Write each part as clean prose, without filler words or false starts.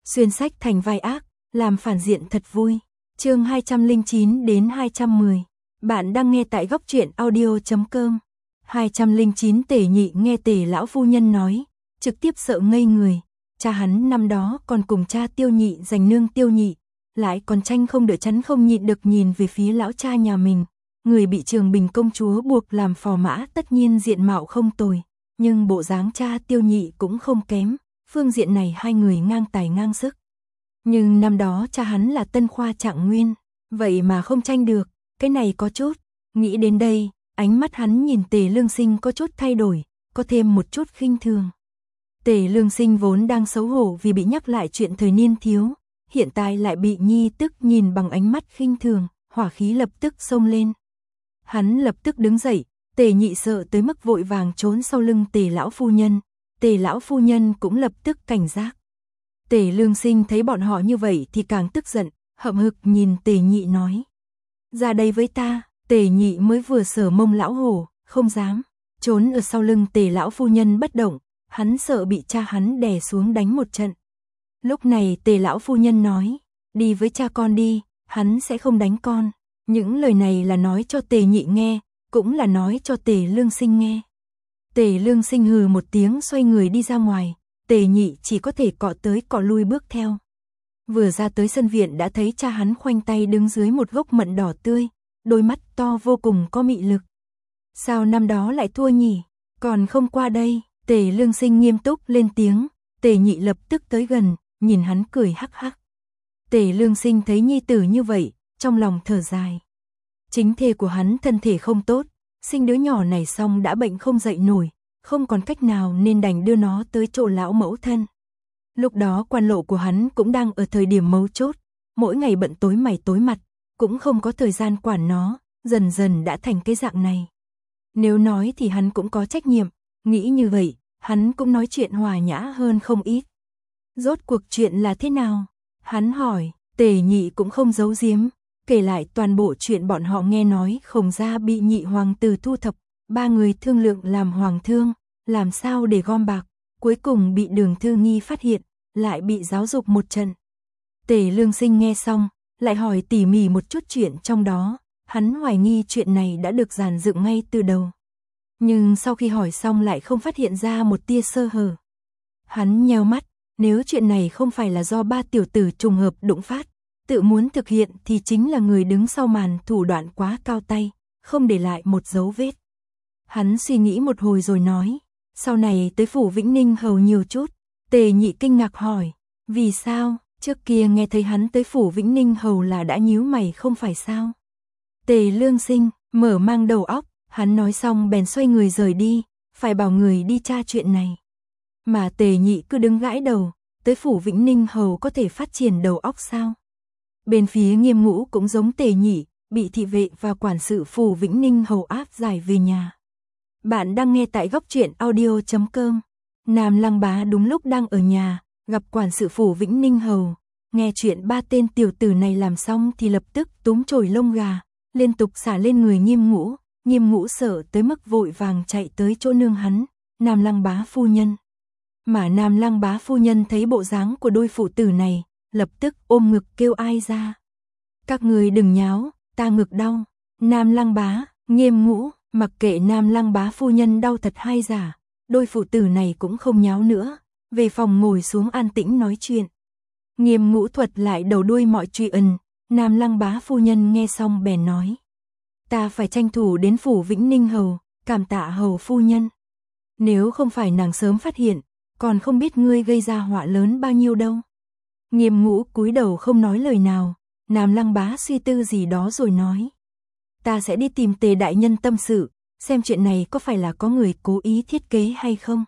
xuyên sách thành vai ác, làm phản diện thật vui. Chương 209 đến 210. Bạn đang nghe tại góc truyện audio.com. 209 Tề Nhị nghe Tề lão phu nhân nói, trực tiếp sợ ngây người. Cha hắn năm đó còn cùng cha Tiêu Nhị giành nương Tiêu Nhị, lại còn tranh không đỡ chắn không nhịn được nhìn về phía lão cha nhà mình. Người bị Trường Bình công chúa buộc làm phò mã tất nhiên diện mạo không tồi, nhưng bộ dáng cha Tiêu Nhị cũng không kém, phương diện này hai người ngang tài ngang sức. Nhưng năm đó cha hắn là Tân Khoa Trạng Nguyên, vậy mà không tranh được, cái này có chút. Nghĩ đến đây, ánh mắt hắn nhìn Tề Lương Sinh có chút thay đổi, có thêm một chút khinh thường. Tề Lương Sinh vốn đang xấu hổ vì bị nhắc lại chuyện thời niên thiếu, hiện tại lại bị nhi tức nhìn bằng ánh mắt khinh thường, hỏa khí lập tức xông lên. Hắn lập tức đứng dậy, Tề Nhị sợ tới mức vội vàng trốn sau lưng Tề lão phu nhân, Tề lão phu nhân cũng lập tức cảnh giác. Tề Lương Sinh thấy bọn họ như vậy thì càng tức giận, hậm hực nhìn Tề Nhị nói: "Ra đây với ta." Tề Nhị mới vừa sờ mông lão hổ, không dám, trốn ở sau lưng Tề lão phu nhân bất động, hắn sợ bị cha hắn đè xuống đánh một trận. Lúc này Tề lão phu nhân nói: "Đi với cha con đi, hắn sẽ không đánh con." Những lời này là nói cho Tề Nhị nghe, cũng là nói cho Tề Lương Sinh nghe. Tề Lương Sinh hừ một tiếng xoay người đi ra ngoài, Tề Nhị chỉ có thể cọ tới cọ lui bước theo. Vừa ra tới sân viện đã thấy cha hắn khoanh tay đứng dưới một gốc mận đỏ tươi, đôi mắt to vô cùng có mị lực. "Sao năm đó lại thua nhỉ? Còn không qua đây." Tề Lương Sinh nghiêm túc lên tiếng, Tề Nhị lập tức tới gần, nhìn hắn cười hắc hắc. Tề Lương Sinh thấy nhi tử như vậy, trong lòng thở dài. Chính thê của hắn thân thể không tốt, sinh đứa nhỏ này xong đã bệnh không dậy nổi, không còn cách nào nên đành đưa nó tới chỗ lão mẫu thân. Lúc đó quan lộ của hắn cũng đang ở thời điểm mấu chốt, mỗi ngày bận tối mày tối mặt, cũng không có thời gian quản nó, dần dần đã thành cái dạng này. Nếu nói thì hắn cũng có trách nhiệm, nghĩ như vậy, hắn cũng nói chuyện hòa nhã hơn không ít. "Rốt cuộc chuyện là thế nào?" hắn hỏi. Tề Nhị cũng không giấu giếm, kể lại toàn bộ chuyện bọn họ nghe nói Khổng gia bị Nhị hoàng tử thu thập, ba người thương lượng làm hoàng thương, làm sao để gom bạc, cuối cùng bị Đường Thư Nghi phát hiện, lại bị giáo dục một trận. Tề Lương Sinh nghe xong, lại hỏi tỉ mỉ một chút chuyện trong đó, hắn hoài nghi chuyện này đã được dàn dựng ngay từ đầu. Nhưng sau khi hỏi xong lại không phát hiện ra một tia sơ hở. Hắn nheo mắt, nếu chuyện này không phải là do ba tiểu tử trùng hợp đụng phát, tự muốn thực hiện thì chính là người đứng sau màn thủ đoạn quá cao tay, không để lại một dấu vết. Hắn suy nghĩ một hồi rồi nói, sau này tới phủ Vĩnh Ninh hầu nhiều chút. Tề Nhị kinh ngạc hỏi, vì sao, trước kia nghe thấy hắn tới phủ Vĩnh Ninh hầu là đã nhíu mày không phải sao? Tề Lương Sinh mở mang đầu óc, hắn nói xong bèn xoay người rời đi, phải bảo người đi tra chuyện này. Mà Tề Nhị cứ đứng gãi đầu, tới phủ Vĩnh Ninh hầu có thể phát triển đầu óc sao? Bên phía Nghiêm Ngũ cũng giống Tề Nhị, bị thị vệ và quản sự phủ Vĩnh Ninh hầu áp giải về nhà. Bạn đang nghe tại góc truyện audio.com. Nam Lăng Bá đúng lúc đang ở nhà, gặp quản sự phủ Vĩnh Ninh hầu, nghe chuyện ba tên tiểu tử này làm xong thì lập tức túm chổi lông gà, liên tục xả lên người Nghiêm Ngũ. Nghiêm Ngũ sợ tới mức vội vàng chạy tới chỗ nương hắn, Nam Lăng Bá phu nhân. Mà Nam Lăng Bá phu nhân thấy bộ dáng của đôi phụ tử này, lập tức ôm ngực kêu ai ra. Các người đừng nháo, ta ngực đau. Nam Lăng Bá, Nghiêm Ngũ, mặc kệ Nam Lăng Bá phu nhân đau thật hay giả, đôi phụ tử này cũng không nháo nữa, về phòng ngồi xuống an tĩnh nói chuyện. Nghiêm Ngũ thuật lại đầu đuôi mọi chuyện, Nam Lăng Bá phu nhân nghe xong bèn nói. Ta phải tranh thủ đến phủ Vĩnh Ninh hầu, cảm tạ hầu phu nhân. Nếu không phải nàng sớm phát hiện, còn không biết ngươi gây ra họa lớn bao nhiêu đâu. Nghiêm Ngũ cúi đầu không nói lời nào, Nam Lăng Bá suy tư gì đó rồi nói. Ta sẽ đi tìm Tề đại nhân tâm sự, xem chuyện này có phải là có người cố ý thiết kế hay không.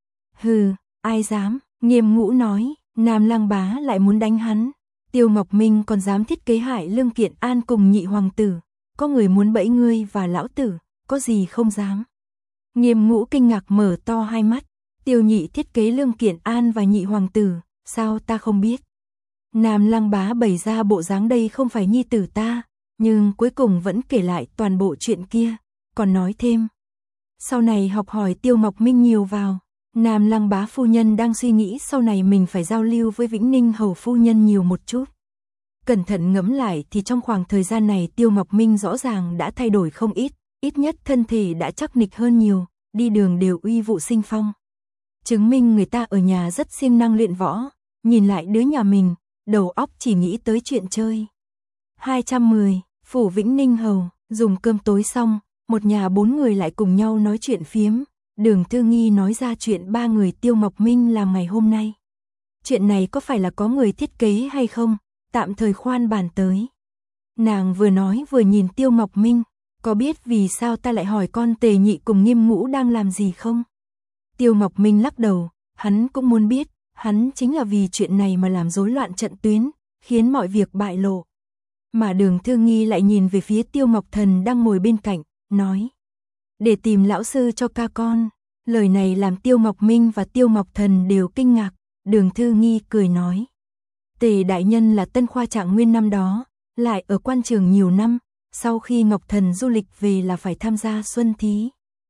Hừ, ai dám, Nghiêm Ngũ nói, Nam Lăng Bá lại muốn đánh hắn. Tiêu Ngọc Minh còn dám thiết kế hại Lương Kiện An cùng Nhị hoàng tử, có người muốn bẫy ngươi và lão tử, có gì không dám. Nghiêm Ngũ kinh ngạc mở to hai mắt, Tiêu Nhị thiết kế Lương Kiện An và Nhị hoàng tử, sao ta không biết. Nam Lăng Bá bày ra bộ dáng đây không phải nhi tử ta, nhưng cuối cùng vẫn kể lại toàn bộ chuyện kia, còn nói thêm. Sau này học hỏi Tiêu Ngọc Minh nhiều vào, Nam Lăng Bá phu nhân đang suy nghĩ sau này mình phải giao lưu với Vĩnh Ninh hầu phu nhân nhiều một chút. Cẩn thận ngẫm lại thì trong khoảng thời gian này Tiêu Ngọc Minh rõ ràng đã thay đổi không ít nhất thân thể đã chắc nịch hơn nhiều, đi đường đều uy vũ sinh phong. Chứng minh người ta ở nhà rất siêng năng luyện võ, nhìn lại đứa nhà mình, đầu óc chỉ nghĩ tới chuyện chơi. 210, phủ Vĩnh Ninh hầu, dùng cơm tối xong, một nhà 4 người lại cùng nhau nói chuyện phiếm. Đường Thư Nghi nói ra chuyện 3 người Tiêu Ngọc Minh làm ngày hôm nay. Chuyện này có phải là có người thiết kế hay không? Tạm thời khoan bàn tới. Nàng vừa nói vừa nhìn Tiêu Ngọc Minh, có biết vì sao ta lại hỏi con Tề Nhị cùng Nghiêm Ngũ đang làm gì không? Tiêu Ngọc Minh lắc đầu, hắn cũng muốn biết, hắn chính là vì chuyện này mà làm rối loạn trận tuyến, khiến mọi việc bại lộ. Mà Đường Thư Nghi lại nhìn về phía Tiêu Ngọc Thần đang ngồi bên cạnh, nói: để tìm lão sư cho ca con. Lời này làm Tiêu Ngọc Minh và Tiêu Ngọc Thần đều kinh ngạc. Đường Thư Nghi cười nói: Tề đại nhân là tân khoa trạng nguyên năm đó, lại ở quan trường nhiều năm, sau khi Ngọc Thần du lịch về là phải tham gia xuân thí.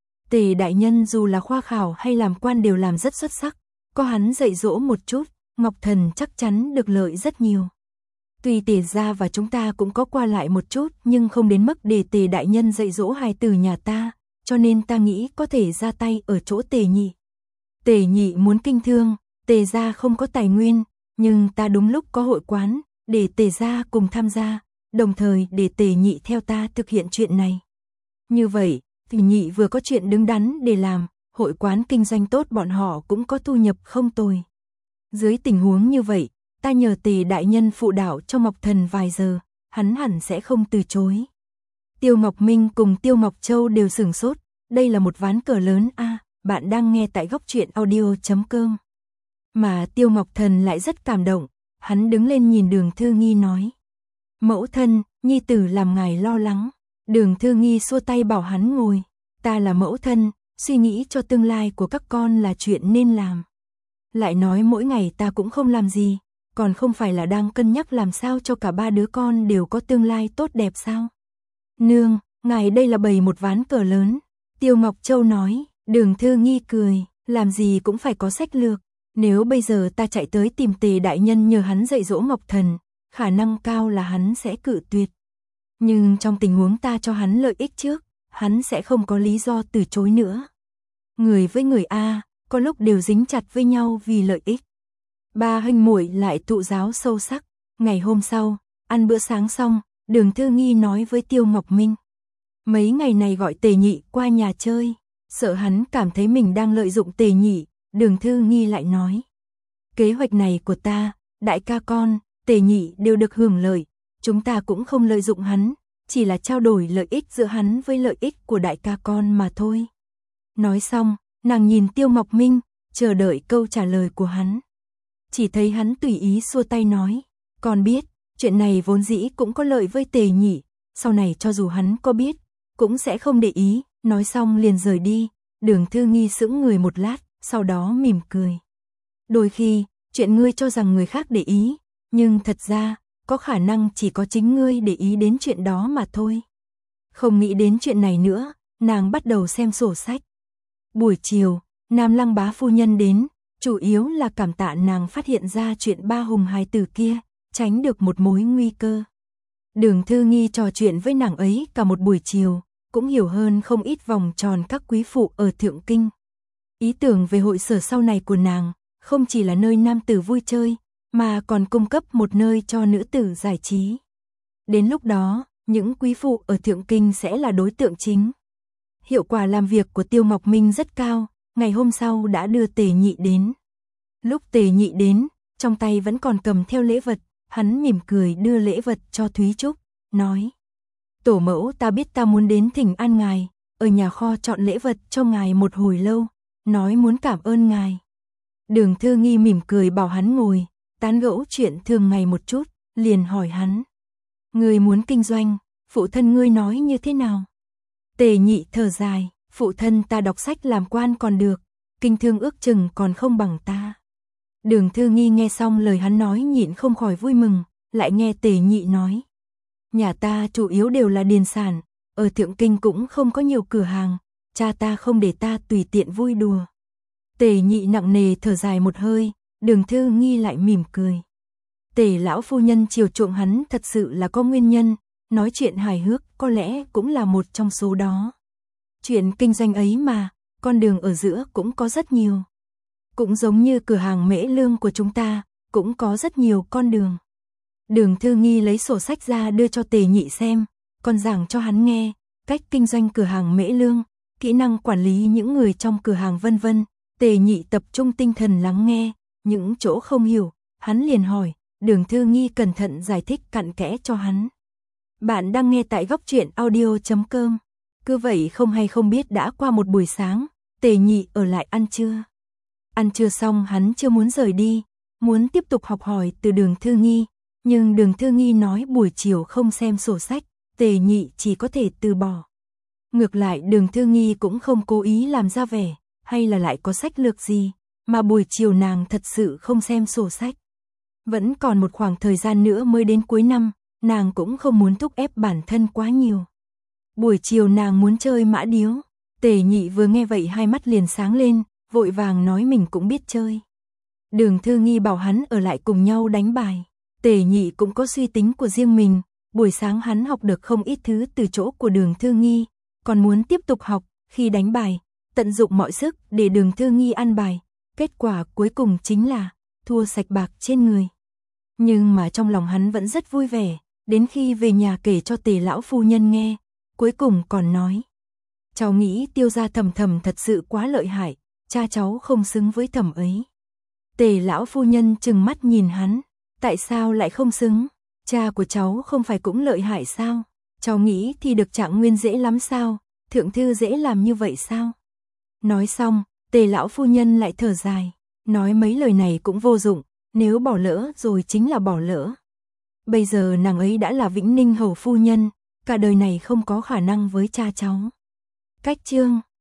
Tề đại nhân dù là khoa khảo hay làm quan đều làm rất xuất sắc, có hắn dạy dỗ một chút, Ngọc Thần chắc chắn được lợi rất nhiều. Tuy Tề gia và chúng ta cũng có qua lại một chút, nhưng không đến mức để Tề đại nhân dạy dỗ hài tử nhà ta, cho nên ta nghĩ có thể ra tay ở chỗ Tề Nhị. Tề Nhị muốn kinh thương, Tề gia không có tài nguyên, nhưng ta đúng lúc có hội quán, để Tề gia cùng tham gia, đồng thời để Tề Nhị theo ta thực hiện chuyện này. Như vậy, Tề Nhị vừa có chuyện đứng đắn để làm, hội quán kinh doanh tốt bọn họ cũng có thu nhập không tồi. Dưới tình huống như vậy, ta nhờ Tề đại nhân phụ đạo cho Ngọc Thần vài giờ, hắn hẳn sẽ không từ chối. Tiêu Ngọc Minh cùng Tiêu Ngọc Châu đều sửng sốt, đây là một ván cờ lớn a. Bạn đang nghe tại góc truyện audio.com. Mà Tiêu Ngọc Thần lại rất cảm động, hắn đứng lên nhìn Đường Thư Nghi nói: mẫu thân, nhi tử làm ngài lo lắng. Đường Thư Nghi xua tay bảo hắn ngồi, ta là mẫu thân, suy nghĩ cho tương lai của các con là chuyện nên làm. Lại nói mỗi ngày ta cũng không làm gì, còn không phải là đang cân nhắc làm sao cho cả 3 đứa con đều có tương lai tốt đẹp sao? Nương, ngài đây là bày một ván cờ lớn. Tiêu Ngọc Châu nói. Đường Thư Nghi cười, làm gì cũng phải có sách lược. Nếu bây giờ ta chạy tới tìm Tề đại nhân nhờ hắn dạy dỗ Ngọc Thần, khả năng cao là hắn sẽ cự tuyệt. Nhưng trong tình huống ta cho hắn lợi ích trước, hắn sẽ không có lý do từ chối nữa. Người với người A, có lúc đều dính chặt với nhau vì lợi ích. Ba huynh muội lại tụ giáo sâu sắc. Ngày hôm sau, ăn bữa sáng xong, Đường Thư Nghi nói với Tiêu Ngọc Minh: mấy ngày này gọi Tề Nhị qua nhà chơi. Sợ hắn cảm thấy mình đang lợi dụng Tề Nhị, Đường Thư Nghi lại nói: kế hoạch này của ta, đại ca con, Tề Nhị đều được hưởng lợi, chúng ta cũng không lợi dụng hắn, chỉ là trao đổi lợi ích giữa hắn với lợi ích của đại ca con mà thôi. Nói xong, nàng nhìn Tiêu Ngọc Minh, chờ đợi câu trả lời của hắn. Chỉ thấy hắn tùy ý xua tay nói: con biết, chuyện này vốn dĩ cũng có lợi với Tề Nhị, sau này cho dù hắn có biết, cũng sẽ không để ý. Nói xong liền rời đi. Đường Thư Nghi sững người một lát, sau đó mỉm cười. Đôi khi, chuyện ngươi cho rằng người khác để ý, nhưng thật ra, có khả năng chỉ có chính ngươi để ý đến chuyện đó mà thôi. Không nghĩ đến chuyện này nữa, nàng bắt đầu xem sổ sách. Buổi chiều, Nam Lăng Bá phu nhân đến, chủ yếu là cảm tạ nàng phát hiện ra chuyện ba hùng hài tử kia, tránh được một mối nguy cơ. Đường Thư Nghi trò chuyện với nàng ấy cả một buổi chiều, cũng hiểu hơn không ít vòng tròn các quý phụ ở Thượng Kinh. Ý tưởng về hội sở sau này của nàng, không chỉ là nơi nam tử vui chơi, mà còn cung cấp một nơi cho nữ tử giải trí. Đến lúc đó, những quý phụ ở Thượng Kinh sẽ là đối tượng chính. Hiệu quả làm việc của Tiêu Ngọc Minh rất cao, ngày hôm sau đã đưa Tề Nhị đến. Lúc Tề Nhị đến, trong tay vẫn còn cầm theo lễ vật, hắn mỉm cười đưa lễ vật cho Thúy Trúc, nói: tổ mẫu ta biết ta muốn đến thỉnh an ngài, ở nhà kho chọn lễ vật cho ngài một hồi lâu, nói muốn cảm ơn ngài. Đường Thư Nghi mỉm cười bảo hắn ngồi, tán gẫu chuyện thường ngày một chút, liền hỏi hắn: ngươi muốn kinh doanh, phụ thân ngươi nói như thế nào? Tề Nhị thở dài: phụ thân ta đọc sách làm quan còn được, kinh thương ước chừng còn không bằng ta. Đường Thư Nghi nghe xong lời hắn nói nhịn không khỏi vui mừng, lại nghe Tề Nhị nói: nhà ta chủ yếu đều là điền sản, ở Thượng Kinh cũng không có nhiều cửa hàng, cha ta không để ta tùy tiện vui đùa. Tề Nhị nặng nề thở dài một hơi, Đường Thư Nghi lại mỉm cười. Tề lão phu nhân chiều chuộng hắn thật sự là có nguyên nhân, nói chuyện hài hước có lẽ cũng là một trong số đó. Chuyện kinh doanh ấy mà, con đường ở giữa cũng có rất nhiều. Cũng giống như cửa hàng Mễ Lương của chúng ta, cũng có rất nhiều con đường. Đường Thư Nghi lấy sổ sách ra đưa cho Tề Nhị xem, còn giảng cho hắn nghe, cách kinh doanh cửa hàng Mễ Lương, kỹ năng quản lý những người trong cửa hàng vân vân. Tề Nhị tập trung tinh thần lắng nghe, những chỗ không hiểu, hắn liền hỏi, Đường Thư Nghi cẩn thận giải thích cặn kẽ cho hắn. Bạn đang nghe tại Góc Truyện Audio.com. Cứ vậy không hay không biết đã qua một buổi sáng, Tề Nhị ở lại ăn trưa. Ăn trưa xong hắn chưa muốn rời đi, muốn tiếp tục học hỏi từ Đường Thư Nghi, nhưng Đường Thư Nghi nói buổi chiều không xem sổ sách, Tề Nhị chỉ có thể từ bỏ. Ngược lại Đường Thư Nghi cũng không cố ý làm ra vẻ, hay là lại có sách lược gì, mà buổi chiều nàng thật sự không xem sổ sách. Vẫn còn một khoảng thời gian nữa mới đến cuối năm, nàng cũng không muốn thúc ép bản thân quá nhiều. Buổi chiều nàng muốn chơi mã điếu, Tề Nhị vừa nghe vậy hai mắt liền sáng lên, vội vàng nói mình cũng biết chơi. Đường Thư Nghi bảo hắn ở lại cùng nhau đánh bài. Tề Nhị cũng có suy tính của riêng mình, buổi sáng hắn học được không ít thứ từ chỗ của Đường Thư Nghi, còn muốn tiếp tục học, khi đánh bài, tận dụng mọi sức để Đường Thư Nghi ăn bài, kết quả cuối cùng chính là thua sạch bạc trên người. Nhưng mà trong lòng hắn vẫn rất vui vẻ, đến khi về nhà kể cho Tề lão phu nhân nghe, cuối cùng còn nói: "Cháu nghĩ Tiêu gia Thẩm Thẩm thật sự quá lợi hại, cha cháu không xứng với Thẩm ấy." Tề lão phu nhân trừng mắt nhìn hắn, "Tại sao lại không xứng? Cha của cháu không phải cũng lợi hại sao? Cháu nghĩ thì được Trạng Nguyên dễ lắm sao? Thượng thư dễ làm như vậy sao?" Nói xong, Tề lão phu nhân lại thở dài, nói mấy lời này cũng vô dụng, nếu bỏ lỡ rồi chính là bỏ lỡ. Bây giờ nàng ấy đã là Vĩnh Ninh hầu phu nhân, cả đời này không có khả năng với cha cháu. Cách chương